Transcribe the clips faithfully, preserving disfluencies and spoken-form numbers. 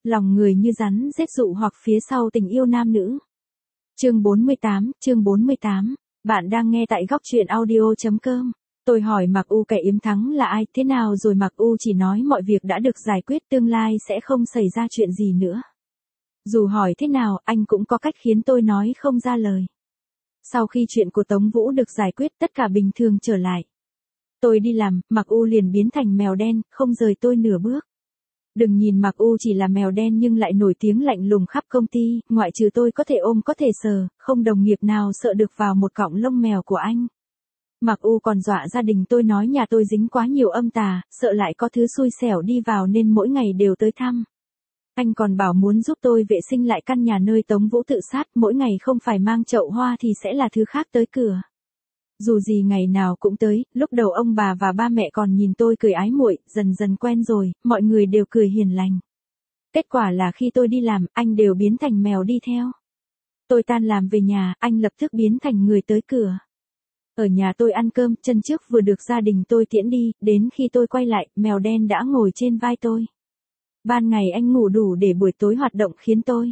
lòng người như rắn rết dụ hoặc phía sau tình yêu nam nữ. Chương bốn mươi tám, chương bốn mươi tám. Bạn đang nghe tại góc truyện audio chấm com. Tôi hỏi Mạc U kẻ Yếm Thắng là ai, thế nào rồi Mạc U chỉ nói mọi việc đã được giải quyết, tương lai sẽ không xảy ra chuyện gì nữa. Dù hỏi thế nào, anh cũng có cách khiến tôi nói không ra lời. Sau khi chuyện của Tống Vũ được giải quyết, tất cả bình thường trở lại. Tôi đi làm, Mạc U liền biến thành mèo đen, không rời tôi nửa bước. Đừng nhìn Mạc U chỉ là mèo đen nhưng lại nổi tiếng lạnh lùng khắp công ty, ngoại trừ tôi có thể ôm có thể sờ, không đồng nghiệp nào sợ được vào một cọng lông mèo của anh. Mạc U còn dọa gia đình tôi nói nhà tôi dính quá nhiều âm tà, sợ lại có thứ xui xẻo đi vào nên mỗi ngày đều tới thăm. Anh còn bảo muốn giúp tôi vệ sinh lại căn nhà nơi Tống Vũ tự sát, mỗi ngày không phải mang chậu hoa thì sẽ là thứ khác tới cửa. Dù gì ngày nào cũng tới, lúc đầu ông bà và ba mẹ còn nhìn tôi cười ái muội, dần dần quen rồi, mọi người đều cười hiền lành. Kết quả là khi tôi đi làm, anh đều biến thành mèo đi theo. Tôi tan làm về nhà, anh lập tức biến thành người tới cửa. Ở nhà tôi ăn cơm, chân trước vừa được gia đình tôi tiễn đi, đến khi tôi quay lại, mèo đen đã ngồi trên vai tôi. Ban ngày anh ngủ đủ để buổi tối hoạt động khiến tôi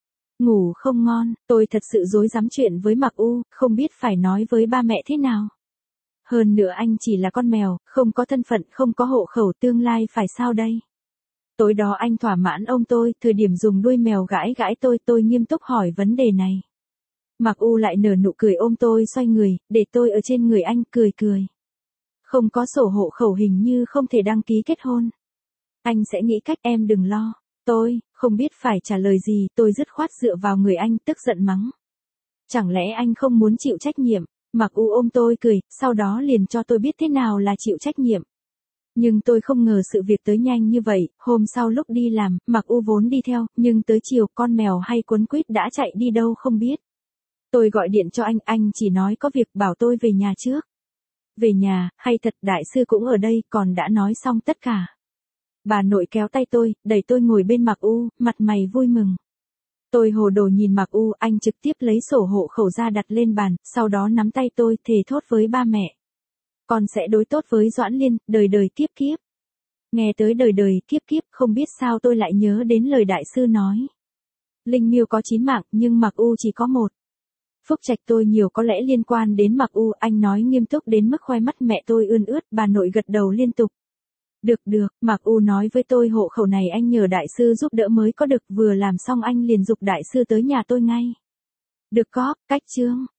ngủ không ngon, tôi thật sự rối rắm chuyện với Mạc U, không biết phải nói với ba mẹ thế nào. Hơn nữa anh chỉ là con mèo, không có thân phận, không có hộ khẩu, tương lai phải sao đây? Tối đó anh thỏa mãn ông tôi, thời điểm dùng đuôi mèo gãi gãi tôi, tôi nghiêm túc hỏi vấn đề này. Mạc U lại nở nụ cười ôm tôi xoay người, để tôi ở trên người anh, cười cười. Không có sổ hộ khẩu hình như không thể đăng ký kết hôn. Anh sẽ nghĩ cách, em đừng lo. Tôi, không biết phải trả lời gì, tôi dứt khoát dựa vào người anh, tức giận mắng. Chẳng lẽ anh không muốn chịu trách nhiệm? Mạc U ôm tôi cười, sau đó liền cho tôi biết thế nào là chịu trách nhiệm. Nhưng tôi không ngờ sự việc tới nhanh như vậy, hôm sau lúc đi làm, Mạc U vốn đi theo, nhưng tới chiều con mèo hay quấn quýt đã chạy đi đâu không biết. Tôi gọi điện cho anh, anh chỉ nói có việc bảo tôi về nhà trước. Về nhà, hay thật đại sư cũng ở đây, còn đã nói xong tất cả. Bà nội kéo tay tôi, đẩy tôi ngồi bên Mạc U, mặt mày vui mừng. Tôi hồ đồ nhìn Mạc U, anh trực tiếp lấy sổ hộ khẩu ra đặt lên bàn, sau đó nắm tay tôi, thề thốt với ba mẹ. Con sẽ đối tốt với Doãn Liên, đời đời kiếp kiếp. Nghe tới đời đời kiếp kiếp, không biết sao tôi lại nhớ đến lời đại sư nói. Linh miêu có chín mạng, nhưng Mạc U chỉ có một. Phúc trạch tôi nhiều có lẽ liên quan đến Mạc U, anh nói nghiêm túc đến mức khoe mắt mẹ tôi ươn ướt, bà nội gật đầu liên tục. Được được, Mạc U nói với tôi hộ khẩu này anh nhờ đại sư giúp đỡ mới có được, vừa làm xong anh liền giục đại sư tới nhà tôi ngay. Được có, cách chương.